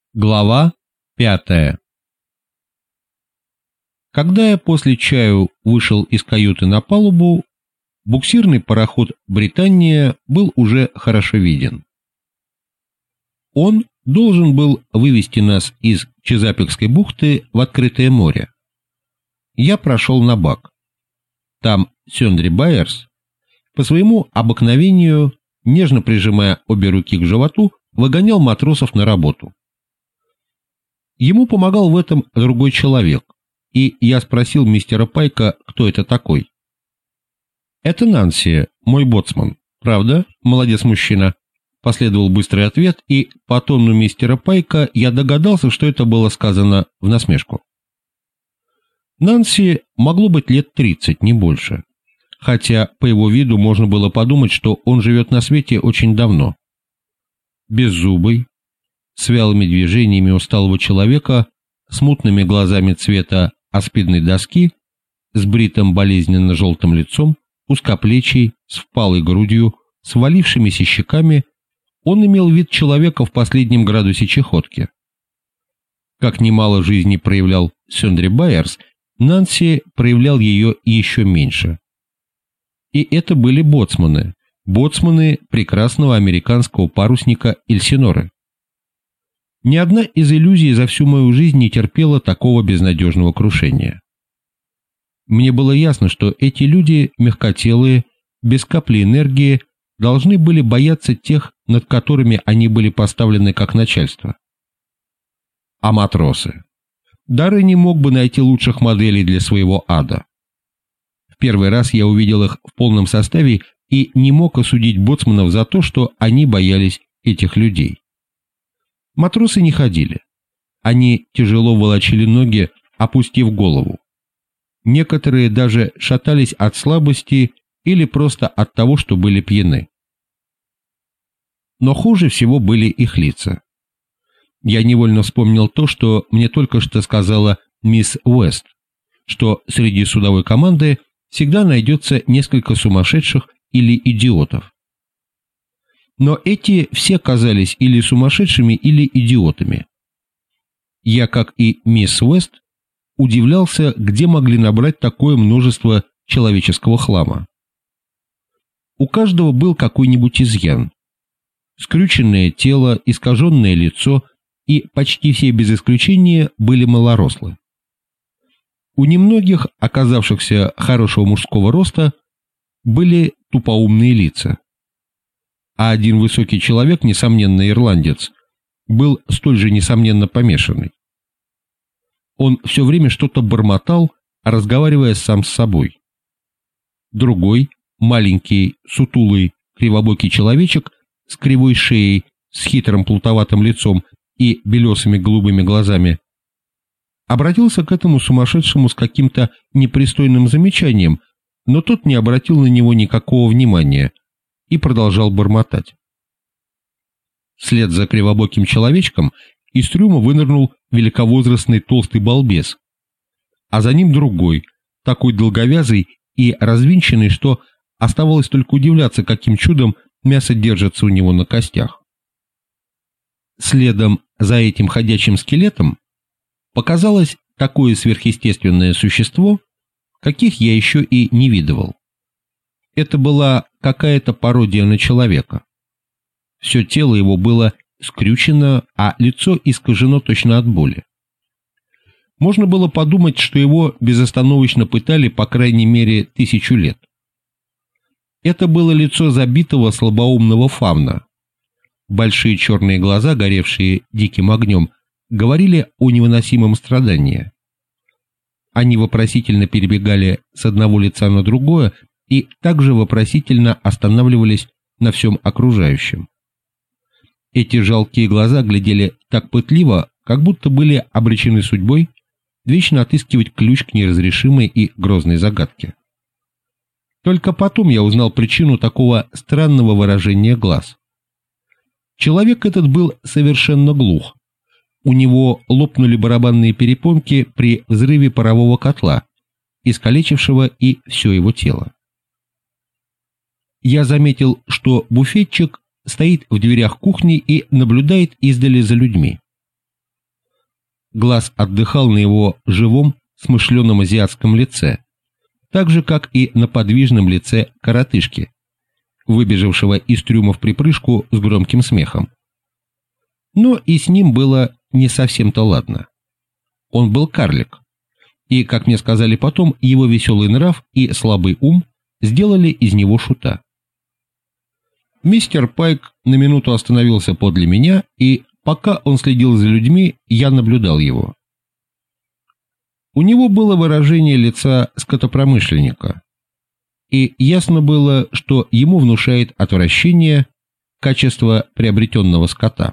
Глава 5. Когда я после чаю вышел из каюты на палубу, буксирный пароход «Британия» был уже хорошо виден. Он должен был вывести нас из Чезапикской бухты в открытое море. Я прошел на бак. Там Сёндри Байерс, по своему обыкновению, нежно прижимая обе руки к животу, выгонял матросов на работу. Ему помогал в этом другой человек, и я спросил мистера Пайка, кто это такой. «Это Нанси, мой боцман. Правда, молодец мужчина?» Последовал быстрый ответ, и по тону мистера Пайка я догадался, что это было сказано в насмешку. Нанси могло быть лет 30, не больше, хотя по его виду можно было подумать, что он живет на свете очень давно. Беззубый, с вялыми движениями усталого человека, с мутными глазами цвета аспидной доски, с бритым болезненно-желтым лицом, узкоплечий, с впалой грудью, с валившимися щеками, он имел вид человека в последнем градусе чахотки. Как немало жизни проявлял Сёндри Байерс, Нанси проявлял ее еще меньше. И это были боцманы прекрасного американского парусника Эльсиноры. Ни одна из иллюзий за всю мою жизнь не терпела такого безнадежного крушения. Мне было ясно, что эти люди, мягкотелые, без капли энергии, должны были бояться тех, над которыми они были поставлены как начальство. А матросы? Дары не мог бы найти лучших моделей для своего ада. В первый раз я увидел их в полном составе и не мог осудить боцманов за то, что они боялись этих людей. Матросы не ходили. Они тяжело волочили ноги, опустив голову. Некоторые даже шатались от слабости или просто от того, что были пьяны. Но хуже всего были их лица. Я невольно вспомнил то, что мне только что сказала мисс Уэст, что среди судовой команды всегда найдется несколько сумасшедших или идиотов. Но эти все казались или сумасшедшими, или идиотами. Я, как и мисс Уэст, удивлялся, где могли набрать такое множество человеческого хлама. У каждого был какой-нибудь изъян. Скрюченное тело, искаженное лицо, и почти все без исключения были малорослы. У немногих, оказавшихся хорошего мужского роста, были тупоумные лица. А один высокий человек, несомненно ирландец, был столь же несомненно помешанный. Он все время что-то бормотал, разговаривая сам с собой. Другой, маленький, сутулый, кривобокий человечек с кривой шеей, с хитрым плутоватым лицом и белесыми голубыми глазами, обратился к этому сумасшедшему с каким-то непристойным замечанием, но тот не обратил на него никакого внимания и продолжал бормотать. Вслед за кривобоким человечком из трюма вынырнул великовозрастный толстый балбес, а за ним другой, такой долговязый и развинченный, что оставалось только удивляться, каким чудом мясо держится у него на костях. Следом за этим ходячим скелетом показалось такое сверхъестественное существо, каких я еще и не видывал. Это была какая-то пародия на человека. Все тело его было скрючено, а лицо искажено точно от боли. Можно было подумать, что его безостановочно пытали по крайней мере 1000 лет. Это было лицо забитого слабоумного фавна. Большие черные глаза, горевшие диким огнем, говорили о невыносимом страдании. Они вопросительно перебегали с одного лица на другое и также вопросительно останавливались на всем окружающем. Эти жалкие глаза глядели так пытливо, как будто были обречены судьбой вечно отыскивать ключ к неразрешимой и грозной загадке. Только потом я узнал причину такого странного выражения глаз. Человек этот был совершенно глух. У него лопнули барабанные перепонки при взрыве парового котла, искалечившего и все его тело. Я заметил, что буфетчик стоит в дверях кухни и наблюдает издали за людьми. глаз отдыхал на его живом, смышленом азиатском лице, так же, как и на подвижном лице коротышки, выбежавшего из трюма в припрыжку с громким смехом. Но и с ним было не совсем-то ладно. Он был карлик, и, как мне сказали потом, его веселый нрав и слабый ум сделали из него шута. Мистер Пайк на минуту остановился подле меня, и, пока он следил за людьми, я наблюдал его. У него было выражение лица скотопромышленника, и ясно было, что ему внушает отвращение качество приобретенного скота.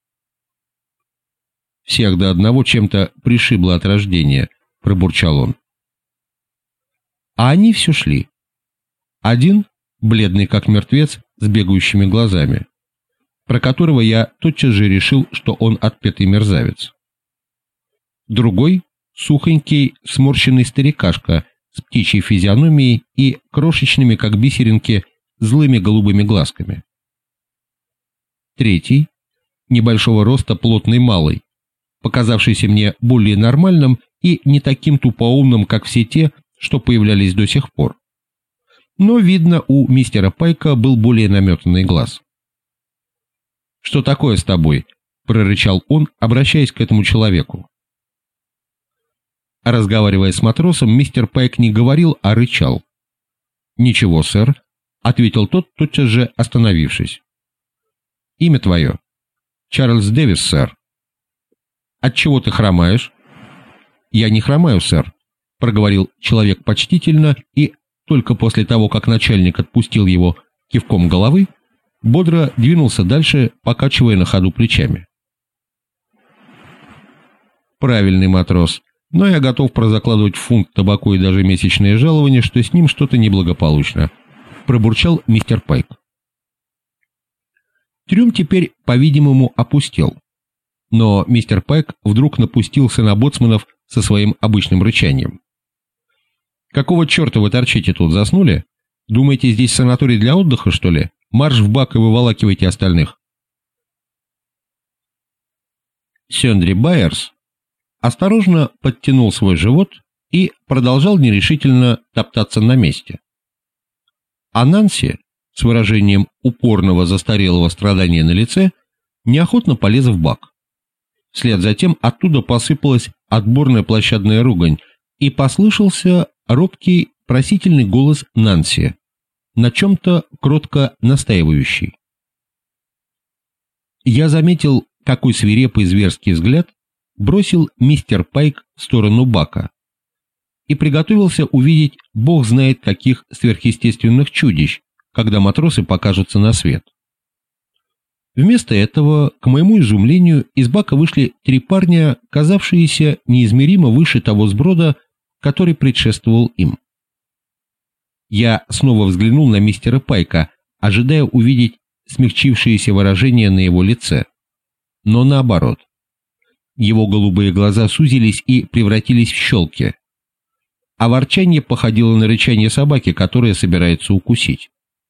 «Всех до одного чем-то пришибло от рождения», — пробурчал он. А они все шли. Один, бледный как мертвец, с бегающими глазами, про которого я тотчас же решил, что он отпетый мерзавец. Другой, сухонький, сморщенный старикашка с птичьей физиономией и крошечными, как бисеринки, злыми голубыми глазками. Третий, небольшого роста, плотный малый, показавшийся мне более нормальным и не таким тупоумным, как все те, что появлялись до сих пор. Но, видно, у мистера Пайка был более наметанный глаз. «Что такое с тобой?» — прорычал он, обращаясь к этому человеку. Разговаривая с матросом, мистер Пайк не говорил, а рычал. «Ничего, сэр», — ответил тот, тотчас же остановившись. «Имя твое?» «Чарльз Дэвис, сэр». «Отчего ты хромаешь?» «Я не хромаю, сэр», — проговорил человек почтительно и, только после того, как начальник отпустил его кивком головы, бодро двинулся дальше, покачивая на ходу плечами. «Правильный матрос, но я готов прозакладывать фунт табаку и даже месячное жалование, что с ним что-то неблагополучно», — пробурчал мистер Пайк. Трюм теперь, по-видимому, опустел, но мистер Пайк вдруг напустился на боцманов со своим обычным рычанием. «Какого черта вы торчите тут, заснули? Думаете, здесь санаторий для отдыха, что ли? Марш в бак и выволакивайте остальных». Сёндри Байерс осторожно подтянул свой живот и продолжал нерешительно топтаться на месте. А Нанси, с выражением упорного застарелого страдания на лице, неохотно полез в бак. Вслед за тем оттуда посыпалась отборная площадная ругань, и послышался робкий просительный голос Нанси, на чем-то кротко настаивающий. Я заметил, какой свирепый зверский взгляд бросил мистер Пайк в сторону бака, и приготовился увидеть бог знает каких сверхъестественных чудищ, когда матросы покажутся на свет. Вместо этого, к моему изумлению, из бака вышли 3 парня, казавшиеся неизмеримо выше того сброда, который предшествовал им. Я снова взглянул на мистера Пайка, ожидая увидеть смягчившееся выражение на его лице. Но наоборот. Его голубые глаза сузились и превратились в щелки, а ворчание походило на рычание собаки, которая собирается укусить.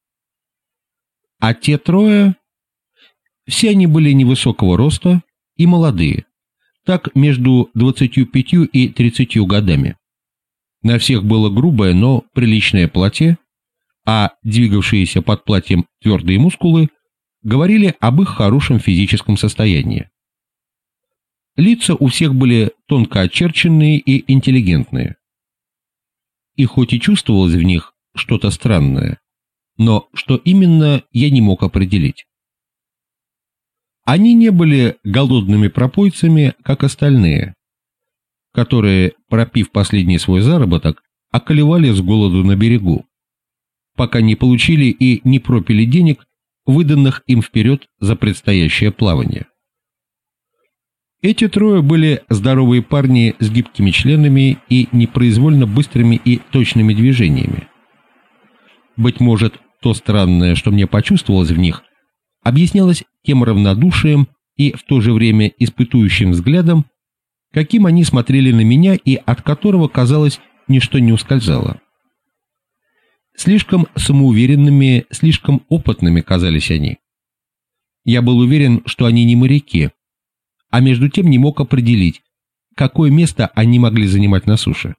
А те 3, все они были невысокого роста и молодые, так между 25 и 30 годами. На всех было грубое, но приличное платье, а двигавшиеся под платьем твердые мускулы говорили об их хорошем физическом состоянии. Лица у всех были тонко очерченные и интеллигентные. И хоть и чувствовалось в них что-то странное, но что именно, я не мог определить. Они не были голодными пропойцами, как остальные, которые, пропив последний свой заработок, околевали с голоду на берегу, пока не получили и не пропили денег, выданных им вперед за предстоящее плавание. Эти 3 были здоровые парни с гибкими членами и непроизвольно быстрыми и точными движениями. Быть может, то странное, что мне почувствовалось в них, объяснялось тем равнодушием и в то же время испытующим взглядом, каким они смотрели на меня и от которого, казалось, ничто не ускользало. Слишком самоуверенными, слишком опытными казались они. Я был уверен, что они не моряки, а между тем не мог определить, какое место они могли занимать на суше.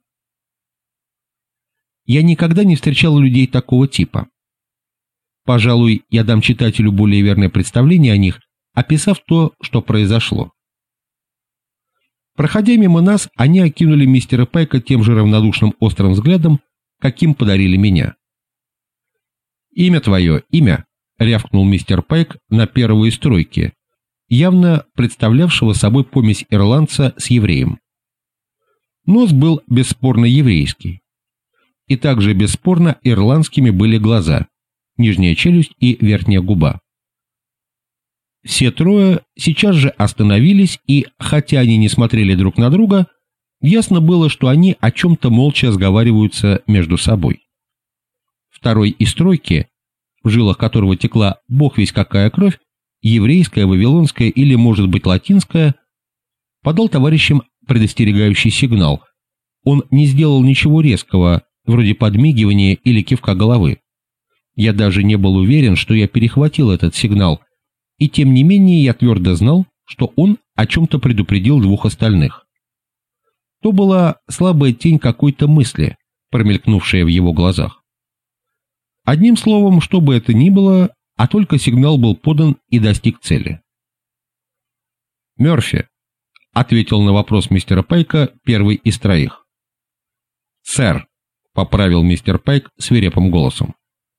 Я никогда не встречал людей такого типа. Пожалуй, я дам читателю более верное представление о них, описав то, что произошло. Проходя мимо нас, они окинули мистера Пайка тем же равнодушным острым взглядом, каким подарили меня. «Имя твое, имя!» — рявкнул мистер Пайк на первой стройке, явно представлявшего собой помесь ирландца с евреем. Нос был бесспорно еврейский. И также бесспорно ирландскими были глаза, нижняя челюсть и верхняя губа. Все трое сейчас же остановились, и, хотя они не смотрели друг на друга, ясно было, что они о чем-то молча сговариваются между собой. Второй из тройки, в жилах которого текла бог весть какая кровь, еврейская, вавилонская или, может быть, латинская, подал товарищам предостерегающий сигнал. Он не сделал ничего резкого, вроде подмигивания или кивка головы. Я даже не был уверен, что я перехватил этот сигнал, и тем не менее я твердо знал, что он о чем-то предупредил двух остальных. То была слабая тень какой-то мысли, промелькнувшая в его глазах. Одним словом, что бы это ни было, а только сигнал был подан и достиг цели. «Мёрфи», — ответил на вопрос мистера Пайка первый из троих. «Сэр», — поправил мистер Пайк свирепым голосом.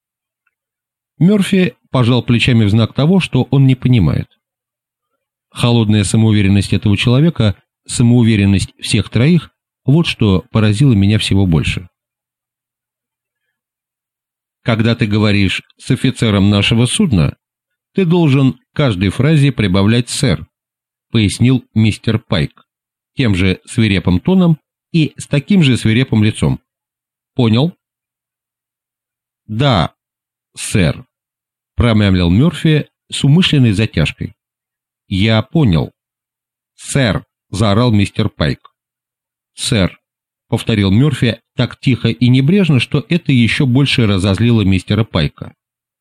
Мёрфи пожал плечами в знак того, что он не понимает. Холодная самоуверенность этого человека, самоуверенность всех троих, вот что поразило меня всего больше. «Когда ты говоришь с офицером нашего судна, ты должен к каждой фразе прибавлять «сэр», — пояснил мистер Пайк, тем же свирепым тоном и с таким же свирепым лицом. «Понял?» «Да, сэр», — промямлил Мёрфи с умышленной затяжкой. «Я понял». «Сэр», — заорал мистер Пайк. «Сэр», — повторил Мёрфи так тихо и небрежно, что это еще больше разозлило мистера Пайка.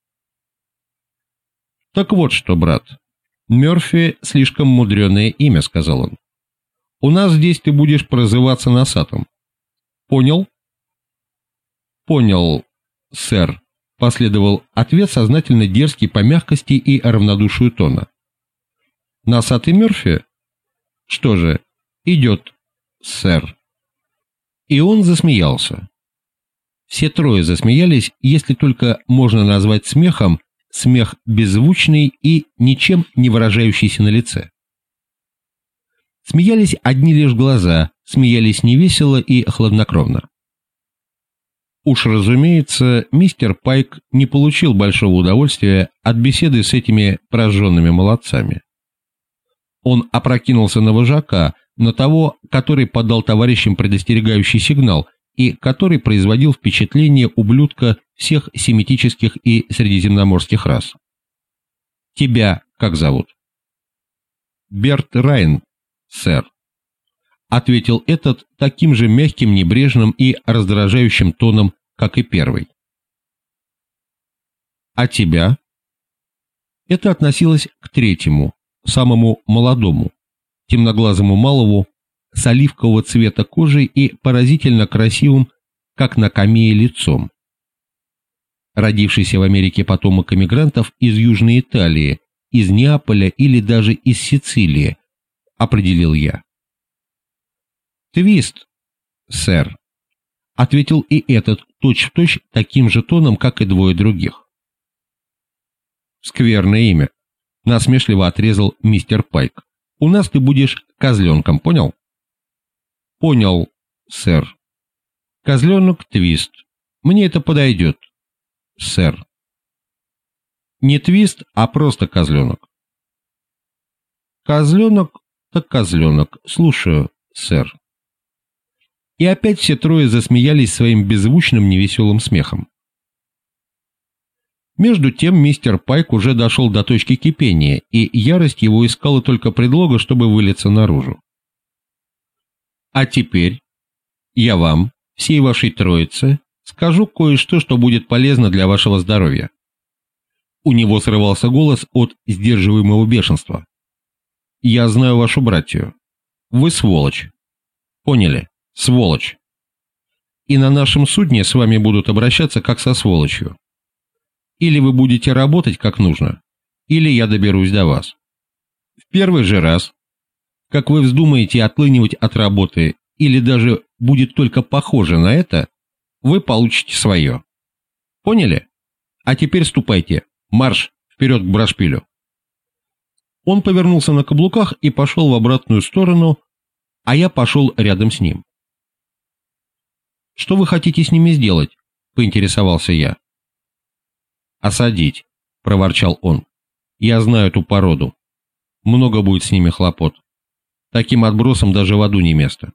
«Так вот что, брат, Мёрфи слишком мудреное имя», — сказал он. «У нас здесь ты будешь прозываться носатым. Понял?» «Понял, сэр», — последовал ответ, сознательно дерзкий по мягкости и равнодушию тона. «Носатый Мёрфи? Что же, идет, сэр». И он засмеялся. Все трое засмеялись, если только можно назвать смехом смех беззвучный и ничем не выражающийся на лице. Смеялись одни лишь глаза, смеялись невесело и хладнокровно. Уж, разумеется, мистер Пайк не получил большого удовольствия от беседы с этими прожженными молодцами. Он опрокинулся на вожака, на того, который подал товарищам предостерегающий сигнал и который производил впечатление ублюдка всех семитических и средиземноморских рас. «Тебя как зовут?» «Берт Райн, сэр», — ответил этот таким же мягким, небрежным и раздражающим тоном, как и первый. «А тебя?» Это относилось к третьему, самому молодому, темноглазому малому, с оливкового цвета кожей и поразительно красивым, как на камее, лицом. Родившийся в Америке потомок эмигрантов из Южной Италии, из Неаполя или даже из Сицилии, определил я. «Твист, сэр», — ответил и этот точь-в-точь таким же тоном, как и двое других. «Скверное имя», — насмешливо отрезал мистер Пайк. «У нас ты будешь козленком, понял?» «Понял, сэр». «Козленок Твист. Мне это подойдет, сэр». «Не Твист, а просто козленок». «Козленок, так козленок. Слушаю, сэр». И опять все трое засмеялись своим беззвучным невеселым смехом. Между тем мистер Пайк уже дошел до точки кипения, и ярость его искала только предлога, чтобы вылиться наружу. «А теперь я вам, всей вашей троице, скажу кое-что, что будет полезно для вашего здоровья». У него срывался голос от сдерживаемого бешенства. «Я знаю вашу братью. Вы сволочь, Поняли? Сволочь. И на нашем судне с вами будут обращаться как со сволочью. Или вы будете работать как нужно, или я доберусь до вас. В первый же раз, как вы вздумаете отлынивать от работы, или даже будет только похоже на это, вы получите свое. Поняли? А теперь ступайте. Марш вперед к Брашпилю. Он повернулся на каблуках и пошел в обратную сторону, а я пошел рядом с ним. «Что вы хотите с ними сделать?» — поинтересовался я. «Осадить», — проворчал он. «Я знаю эту породу. Много будет с ними хлопот. Таким отбросом даже в аду не место».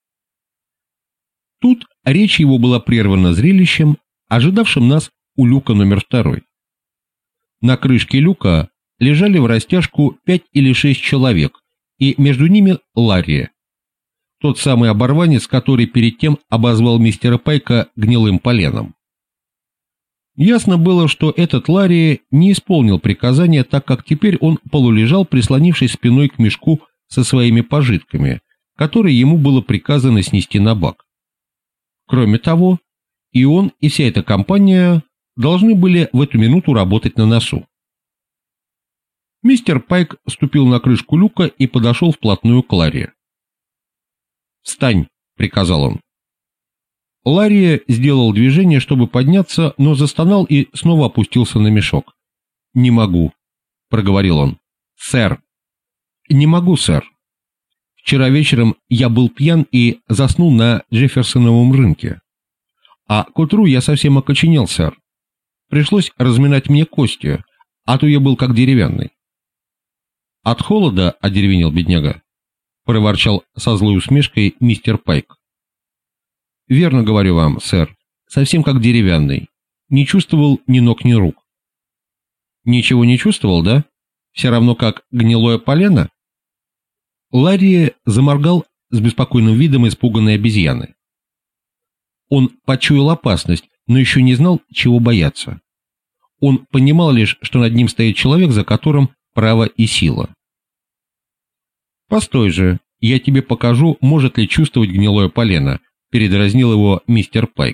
Тут речь его была прервана зрелищем, ожидавшим нас у люка номер 2. На крышке люка лежали в растяжку 5 или 6 человек, и между ними Ларри, тот самый оборванец, который перед тем обозвал мистера Пайка гнилым поленом. Ясно было, что этот Ларри не исполнил приказания, так как теперь он полулежал, прислонившись спиной к мешку со своими пожитками, которые ему было приказано снести на бак. Кроме того, и он, и вся эта компания должны были в эту минуту работать на носу. Мистер Пайк ступил на крышку люка и подошел вплотную к Ларри. «Встань!» — приказал он. Ларри сделал движение, чтобы подняться, но застонал и снова опустился на мешок. «Не могу», — проговорил он. «Сэр». «Не могу, сэр. Вчера вечером я был пьян и заснул на Джефферсоновом рынке. А к утру я совсем окоченел, сэр. Пришлось разминать мне кости, а то я был как деревянный». «От холода одеревенел бедняга», — проворчал со злой усмешкой мистер Пайк. «Верно говорю вам, сэр, совсем как деревянный. Не чувствовал ни ног, ни рук». «Ничего не чувствовал, да? Все равно как гнилое полено?» Ларри заморгал с беспокойным видом испуганной обезьяны. Он почуял опасность, но еще не знал, чего бояться. Он понимал лишь, что над ним стоит человек, за которым право и сила. «Постой же, я тебе покажу, может ли чувствовать гнилое полено», — передразнил его мистер Пайк.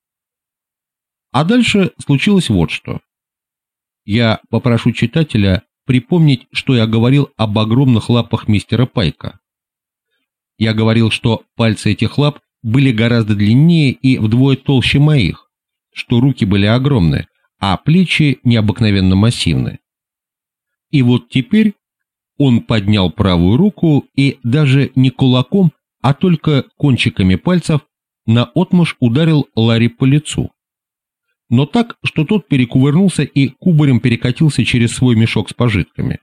А дальше случилось вот что. Я попрошу читателя припомнить, что я говорил об огромных лапах мистера Пайка. Я говорил, что пальцы этих лап были гораздо длиннее и вдвое толще моих, что руки были огромны, а плечи необыкновенно массивны. И вот теперь он поднял правую руку и даже не кулаком, а только кончиками пальцев наотмашь ударил Ларри по лицу. Но так, что тот перекувырнулся и кубарем перекатился через свой мешок с пожитками.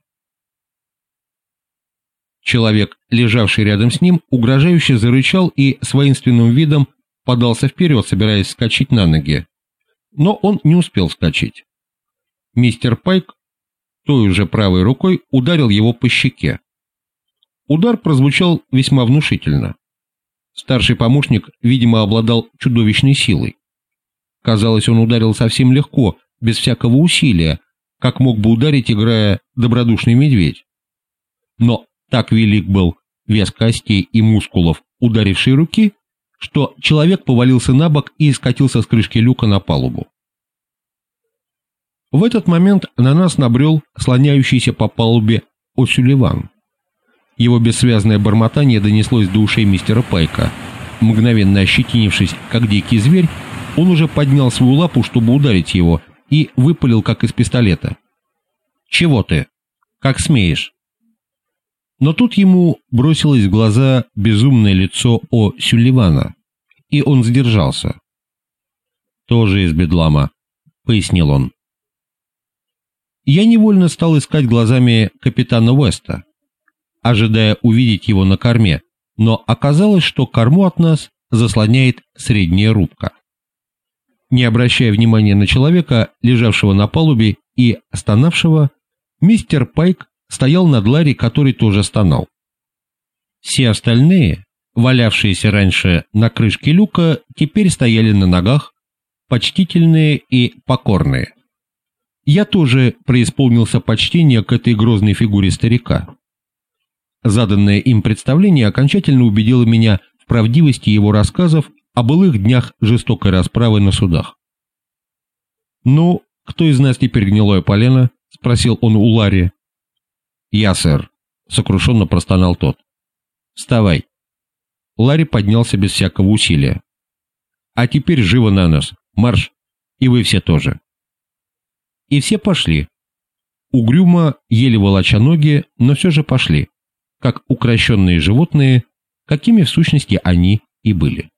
Человек, лежавший рядом с ним, угрожающе зарычал и с воинственным видом подался вперед, собираясь вскочить на ноги. Но он не успел вскочить. Мистер Пайк той же правой рукой ударил его по щеке. Удар прозвучал весьма внушительно. Старший помощник, видимо, обладал чудовищной силой. Казалось, он ударил совсем легко, без всякого усилия, как мог бы ударить, играя добродушный медведь. Но так велик был вес костей и мускулов ударившей руки, что человек повалился на бок и скатился с крышки люка на палубу. В этот момент на нас набрел слоняющийся по палубе О'Сюлливан. Его бессвязное бормотание донеслось до ушей мистера Пайка. Мгновенно ощетинившись, как дикий зверь, он уже поднял свою лапу, чтобы ударить его, и выпалил, как из пистолета. «Чего ты? Как смеешь?» Но тут ему бросилось в глаза безумное лицо О'Сюлливана, и он сдержался. «Тоже из бедлама», — пояснил он. Я невольно стал искать глазами капитана Уэста, ожидая увидеть его на корме, но оказалось, что корму от нас заслоняет средняя рубка. Не обращая внимания на человека, лежавшего на палубе и стонавшего, мистер Пайк стоял над Ларри, который тоже стонал. Все остальные, валявшиеся раньше на крышке люка, теперь стояли на ногах, почтительные и покорные. Я тоже преисполнился почтения к этой грозной фигуре старика. Заданное им представление окончательно убедило меня в правдивости его рассказов о былых днях жестокой расправы на судах. «Ну, кто из нас теперь гнилое полено?» — спросил он у Ларри. «Я, сэр», — сокрушенно простонал тот. «Вставай». Ларри поднялся без всякого усилия. «А теперь живо на нас, марш, и вы все тоже». И все пошли. Угрюмо, еле волоча ноги, но все же пошли, как укрощенные животные, какими в сущности они и были.